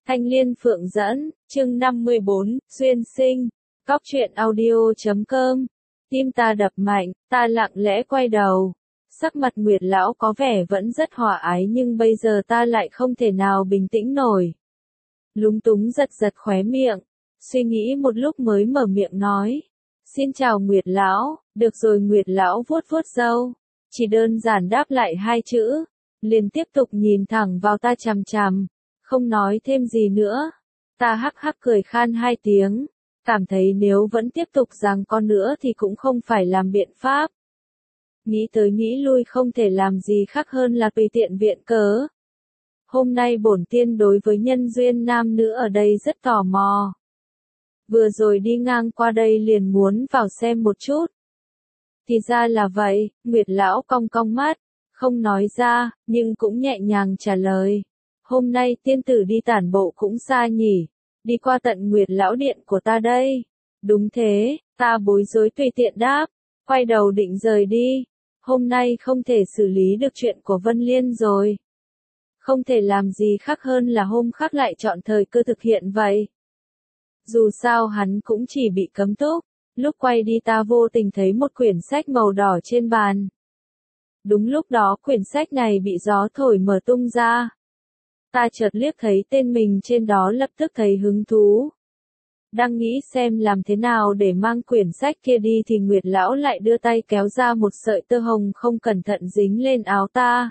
Thanh Liên Phượng dẫn, chương 54, Duyên Sinh, Cóc truyện audio.com. Tim ta đập mạnh, ta lặng lẽ quay đầu. Sắc mặt Nguyệt lão có vẻ vẫn rất hòa ái nhưng bây giờ ta lại không thể nào bình tĩnh nổi. Lúng túng giật giật khóe miệng, suy nghĩ một lúc mới mở miệng nói. Xin chào Nguyệt lão, được rồi. Nguyệt lão vuốt vuốt râu, chỉ đơn giản đáp lại hai chữ, liền tiếp tục nhìn thẳng vào ta chằm chằm, không nói thêm gì nữa. Ta hắc hắc cười khan hai tiếng, cảm thấy nếu vẫn tiếp tục giằng co nữa thì cũng không phải làm biện pháp. Nghĩ tới nghĩ lui không thể làm gì khác hơn là tùy tiện viện cớ. Hôm nay bổn tiên đối với nhân duyên nam nữ ở đây rất tò mò. Vừa rồi đi ngang qua đây liền muốn vào xem một chút. Thì ra là vậy, Nguyệt lão cong cong mắt, không nói ra, nhưng cũng nhẹ nhàng trả lời. Hôm nay tiên tử đi tản bộ cũng xa nhỉ, đi qua tận Nguyệt lão điện của ta đây. Đúng thế, ta bối rối tùy tiện đáp, quay đầu định rời đi. Hôm nay không thể xử lý được chuyện của Vân Liên rồi. Không thể làm gì khác hơn là hôm khác lại chọn thời cơ thực hiện vậy. Dù sao hắn cũng chỉ bị cấm túc, lúc quay đi ta vô tình thấy một quyển sách màu đỏ trên bàn. Đúng lúc đó quyển sách này bị gió thổi mở tung ra. Ta chợt liếc thấy tên mình trên đó lập tức thấy hứng thú. Đang nghĩ xem làm thế nào để mang quyển sách kia đi thì Nguyệt lão lại đưa tay kéo ra một sợi tơ hồng không cẩn thận dính lên áo ta.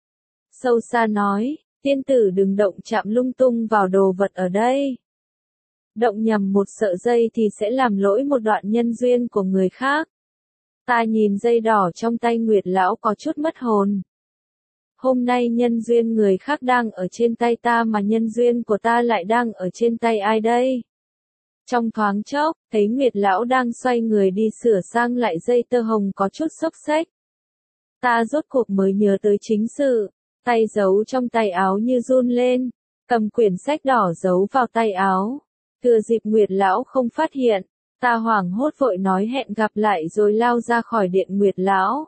Sâu xa nói, tiên tử đừng động chạm lung tung vào đồ vật ở đây. Động nhầm một sợi dây thì sẽ làm lỗi một đoạn nhân duyên của người khác. Ta nhìn dây đỏ trong tay Nguyệt lão có chút mất hồn. Hôm nay nhân duyên người khác đang ở trên tay ta mà nhân duyên của ta lại đang ở trên tay ai đây? Trong thoáng chốc, thấy Nguyệt lão đang xoay người đi sửa sang lại dây tơ hồng có chút xốc xếch. Ta rốt cuộc mới nhớ tới chính sự, tay giấu trong tay áo như run lên, cầm quyển sách đỏ giấu vào tay áo. Thừa dịp Nguyệt lão không phát hiện, ta hoảng hốt vội nói hẹn gặp lại rồi lao ra khỏi điện Nguyệt lão.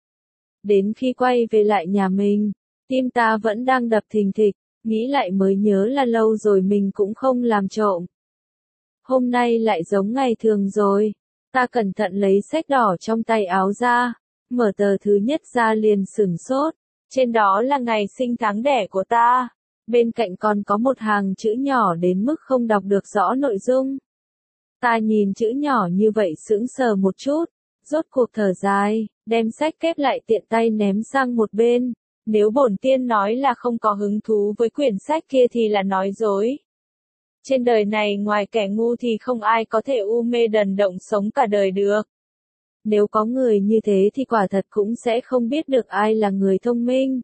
Đến khi quay về lại nhà mình, tim ta vẫn đang đập thình thịch, nghĩ lại mới nhớ là lâu rồi mình cũng không làm trộm. Hôm nay lại giống ngày thường rồi, ta cẩn thận lấy sách đỏ trong tay áo ra, mở tờ thứ nhất ra liền sửng sốt, trên đó là ngày sinh tháng đẻ của ta, bên cạnh còn có một hàng chữ nhỏ đến mức không đọc được rõ nội dung. Ta nhìn chữ nhỏ như vậy sững sờ một chút, rốt cuộc thở dài, đem sách kép lại tiện tay ném sang một bên. Nếu bổn tiên nói là không có hứng thú với quyển sách kia thì là nói dối. Trên đời này ngoài kẻ ngu thì không ai có thể u mê đần động sống cả đời được. Nếu có người như thế thì quả thật cũng sẽ không biết được ai là người thông minh.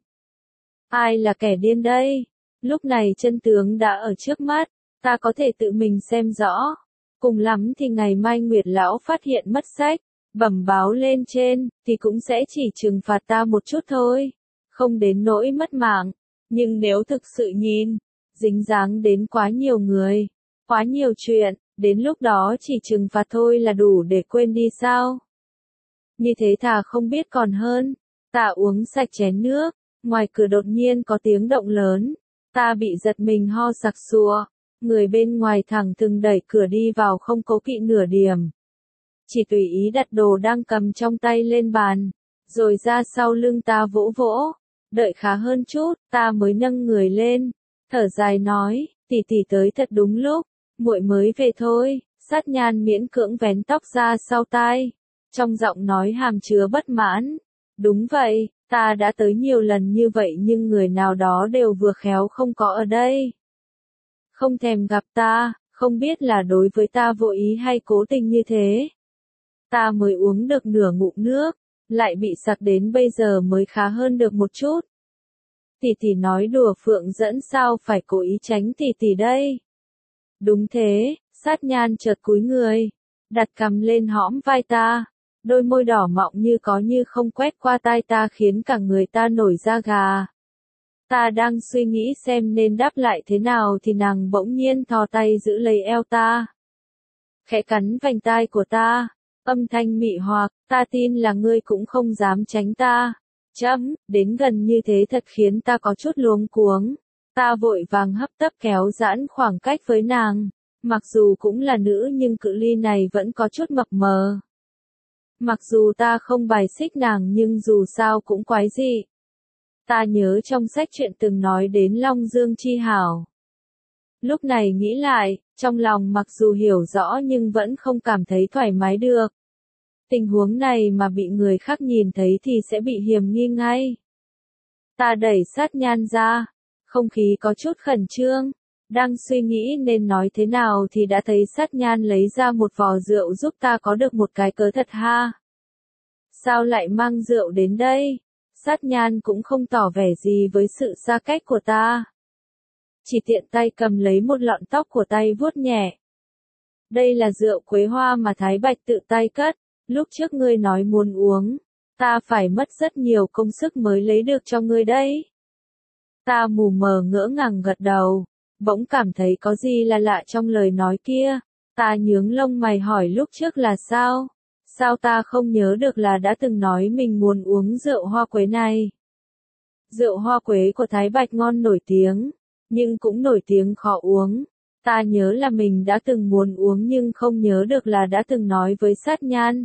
Ai là kẻ điên đây? Lúc này chân tướng đã ở trước mắt, ta có thể tự mình xem rõ. Cùng lắm thì ngày mai Nguyệt lão phát hiện mất sách, bẩm báo lên trên, thì cũng sẽ chỉ trừng phạt ta một chút thôi. Không đến nỗi mất mạng. Nhưng nếu thực sự nhìn, dính dáng đến quá nhiều người, quá nhiều chuyện, đến lúc đó chỉ trừng phạt thôi là đủ để quên đi sao? Như thế thà không biết còn hơn. Ta uống sạch chén nước, ngoài cửa đột nhiên có tiếng động lớn. Ta bị giật mình ho sặc sụa, người bên ngoài thẳng thừng đẩy cửa đi vào không cố kỵ nửa điểm. Chỉ tùy ý đặt đồ đang cầm trong tay lên bàn, rồi ra sau lưng ta vỗ vỗ, đợi khá hơn chút, ta mới nâng người lên, thở dài nói, tỷ tỷ tới thật đúng lúc, muội mới về thôi. Sát Nhan miễn cưỡng vén tóc ra sau tai, trong giọng nói hàm chứa bất mãn. Đúng vậy, ta đã tới nhiều lần như vậy nhưng người nào đó đều vừa khéo không có ở đây. Không thèm gặp ta, không biết là đối với ta vô ý hay cố tình như thế. Ta mới uống được nửa ngụm nước, lại bị sặc đến bây giờ mới khá hơn được một chút. Tỷ tỷ nói đùa Phượng dẫn sao phải cố ý tránh tỷ tỷ đây. Đúng thế, Sát Nhan chợt cúi người, đặt cằm lên hõm vai ta, đôi môi đỏ mọng như có như không quét qua tai ta khiến cả người ta nổi da gà. Ta đang suy nghĩ xem nên đáp lại thế nào thì nàng bỗng nhiên thò tay giữ lấy eo ta. Khẽ cắn vành tai của ta, âm thanh mị hoặc, ta tin là ngươi cũng không dám tránh ta. Đến gần như thế thật khiến ta có chút luống cuống. Ta vội vàng hấp tấp kéo giãn khoảng cách với nàng. Mặc dù cũng là nữ nhưng cự ly này vẫn có chút mập mờ. Mặc dù ta không bài xích nàng nhưng dù sao cũng quái dị. Ta nhớ trong sách truyện từng nói đến Long Dương Chi Hảo. Lúc này nghĩ lại, trong lòng mặc dù hiểu rõ nhưng vẫn không cảm thấy thoải mái được. Tình huống này mà bị người khác nhìn thấy thì sẽ bị hiềm nghi ngay. Ta đẩy Sát Nhan ra, không khí có chút khẩn trương. Đang suy nghĩ nên nói thế nào thì đã thấy Sát Nhan lấy ra một vò rượu giúp ta có được một cái cớ thật ha. Sao lại mang rượu đến đây? Sát Nhan cũng không tỏ vẻ gì với sự xa cách của ta. Chỉ tiện tay cầm lấy một lọn tóc của tay vuốt nhẹ. Đây là rượu quế hoa mà Thái Bạch tự tay cất, lúc trước ngươi nói muốn uống, ta phải mất rất nhiều công sức mới lấy được cho ngươi đấy. Ta mù mờ ngỡ ngàng gật đầu, bỗng cảm thấy có gì là lạ trong lời nói kia. Ta nhướng lông mày hỏi lúc trước là sao? Sao ta không nhớ được là đã từng nói mình muốn uống rượu hoa quế này? Rượu hoa quế của Thái Bạch ngon nổi tiếng, nhưng cũng nổi tiếng khó uống. Ta nhớ là mình đã từng muốn uống nhưng không nhớ được là đã từng nói với Sát Nhan.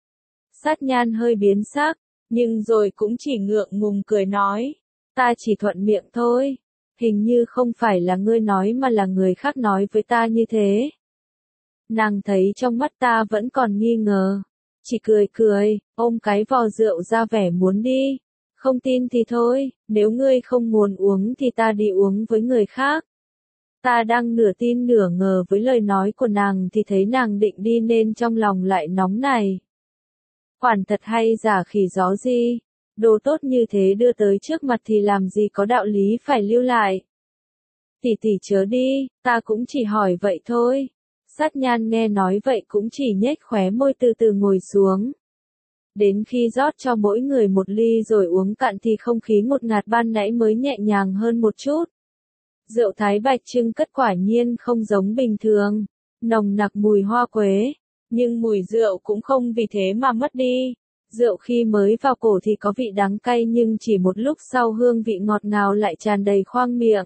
Sát Nhan hơi biến sắc, nhưng rồi cũng chỉ ngượng ngùng cười nói. Ta chỉ thuận miệng thôi, hình như không phải là ngươi nói mà là người khác nói với ta như thế. Nàng thấy trong mắt ta vẫn còn nghi ngờ, chỉ cười cười, ôm cái vò rượu ra vẻ muốn đi. Không tin thì thôi, nếu ngươi không muốn uống thì ta đi uống với người khác. Ta đang nửa tin nửa ngờ với lời nói của nàng thì thấy nàng định đi nên trong lòng lại nóng này. Quản thật hay giả khỉ gió gì, đồ tốt như thế đưa tới trước mặt thì làm gì có đạo lý phải lưu lại. Tỷ tỷ chớ đi, ta cũng chỉ hỏi vậy thôi. Sát Nhan nghe nói vậy cũng chỉ nhếch khóe môi từ từ ngồi xuống. Đến khi rót cho mỗi người một ly rồi uống cạn thì không khí ngột ngạt ban nãy mới nhẹ nhàng hơn một chút. Rượu Thái Bạch trưng cất quả nhiên không giống bình thường, nồng nặc mùi hoa quế, nhưng mùi rượu cũng không vì thế mà mất đi. Rượu khi mới vào cổ thì có vị đắng cay nhưng chỉ một lúc sau hương vị ngọt ngào lại tràn đầy khoang miệng.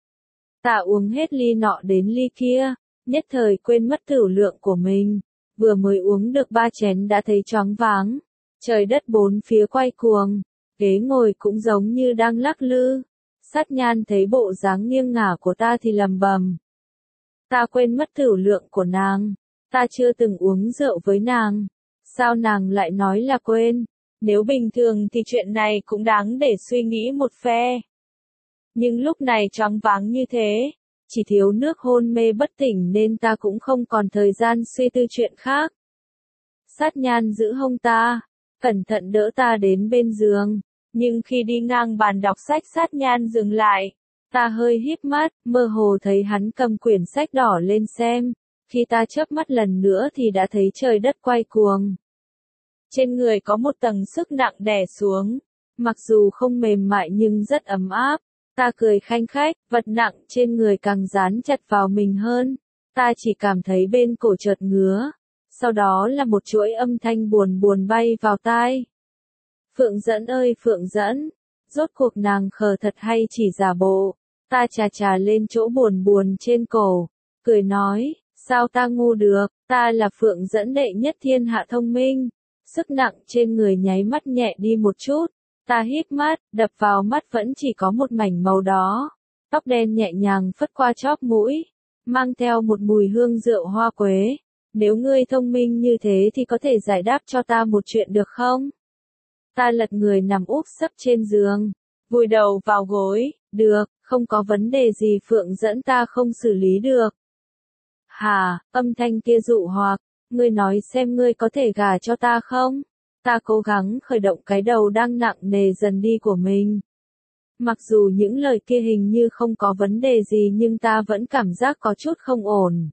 Ta uống hết ly nọ đến ly kia, nhất thời quên mất tửu lượng của mình, vừa mới uống được 3 chén đã thấy choáng váng. Trời đất bốn phía quay cuồng, ghế ngồi cũng giống như đang lắc lư. Sát Nhan thấy bộ dáng nghiêng ngả của ta thì lầm bầm. Ta quên mất tửu lượng của nàng, ta chưa từng uống rượu với nàng. Sao nàng lại nói là quên? Nếu bình thường thì chuyện này cũng đáng để suy nghĩ một phe. Nhưng lúc này choáng váng như thế, chỉ thiếu nước hôn mê bất tỉnh nên ta cũng không còn thời gian suy tư chuyện khác. Sát Nhan giữ hông ta, cẩn thận đỡ ta đến bên giường, nhưng khi đi ngang bàn đọc sách Sát Nhan dừng lại. Ta hơi híp mắt, mơ hồ thấy hắn cầm quyển sách đỏ lên xem. Khi ta chớp mắt lần nữa thì đã thấy trời đất quay cuồng. Trên người có một tầng sức nặng đè xuống, mặc dù không mềm mại nhưng rất ấm áp. Ta cười khanh khách, vật nặng trên người càng dán chặt vào mình hơn. Ta chỉ cảm thấy bên cổ chợt ngứa. Sau đó là một chuỗi âm thanh buồn buồn bay vào tai. Phượng Dẫn ơi Phượng Dẫn, rốt cuộc nàng khờ thật hay chỉ giả bộ. Ta chà chà lên chỗ buồn buồn trên cổ, cười nói, sao ta ngu được, ta là Phượng Dẫn đệ nhất thiên hạ thông minh. Sức nặng trên người nháy mắt nhẹ đi một chút. Ta híp mắt, đập vào mắt vẫn chỉ có một mảnh màu đó. Tóc đen nhẹ nhàng phất qua chóp mũi, mang theo một mùi hương rượu hoa quế. Nếu ngươi thông minh như thế thì có thể giải đáp cho ta một chuyện được không? Ta lật người nằm úp sấp trên giường, vùi đầu vào gối, được, không có vấn đề gì Phượng Dẫn ta không xử lý được. Hà, âm thanh kia dụ hoặc, ngươi nói xem ngươi có thể gả cho ta không? Ta cố gắng khởi động cái đầu đang nặng nề dần đi của mình. Mặc dù những lời kia hình như không có vấn đề gì nhưng ta vẫn cảm giác có chút không ổn.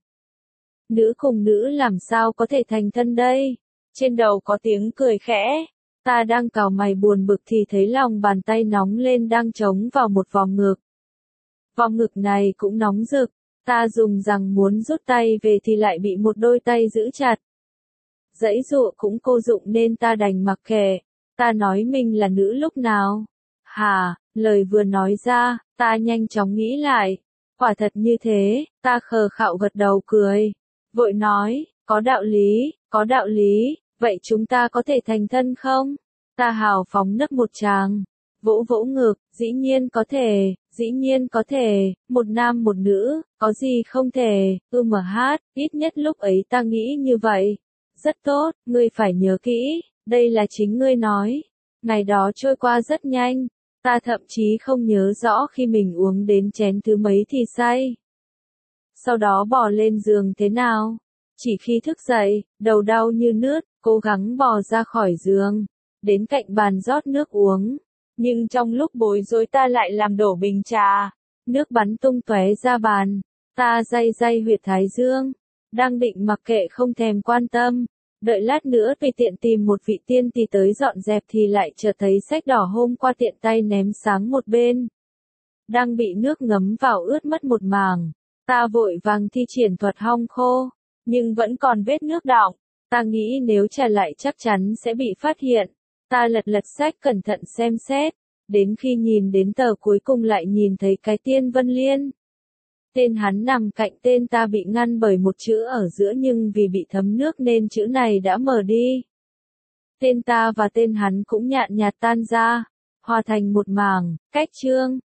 Nữ cùng nữ làm sao có thể thành thân đây? Trên đầu có tiếng cười khẽ. Ta đang cào mày buồn bực thì thấy lòng bàn tay nóng lên đang chống vào một vòng ngực. Vòng ngực này cũng nóng rực. Ta dùng rằng muốn rút tay về thì lại bị một đôi tay giữ chặt. Giãy giụa cũng vô dụng nên ta đành mặc kệ. Ta nói mình là nữ lúc nào? Hà, Lời vừa nói ra, ta nhanh chóng nghĩ lại. Quả thật như thế, ta khờ khạo gật đầu cười. Vội nói, có đạo lý, vậy chúng ta có thể thành thân không? Ta hào phóng nấc một tràng, vỗ vỗ ngực, dĩ nhiên có thể, một nam một nữ, có gì không thể, hát, ít nhất lúc ấy ta nghĩ như vậy. Rất tốt, ngươi phải nhớ kỹ, đây là chính ngươi nói. Ngày đó trôi qua rất nhanh, ta thậm chí không nhớ rõ khi mình uống đến chén thứ mấy thì say. Sau đó bò lên giường thế nào? Chỉ khi thức dậy, đầu đau như nướt, cố gắng bò ra khỏi giường, đến cạnh bàn rót nước uống. Nhưng trong lúc bối rối ta lại làm đổ bình trà, nước bắn tung tóe ra bàn. Ta day huyệt thái dương, đang định mặc kệ không thèm quan tâm, đợi lát nữa tùy tiện tìm một vị tiên thì tới dọn dẹp thì lại chợt thấy sách đỏ hôm qua tiện tay ném sáng một bên. Đang bị nước ngấm vào ướt mất một mảng. Ta vội vàng thi triển thuật hong khô, nhưng vẫn còn vết nước đọng. Ta nghĩ nếu trả lại chắc chắn sẽ bị phát hiện. Ta lật sách cẩn thận xem xét, đến khi nhìn đến tờ cuối cùng lại nhìn thấy cái Tiên Vân Liên. Tên hắn nằm cạnh tên ta bị ngăn bởi một chữ ở giữa nhưng vì bị thấm nước nên chữ này đã mờ đi. Tên ta và tên hắn cũng nhạt nhạt tan ra, hòa thành một mảng, cách chương.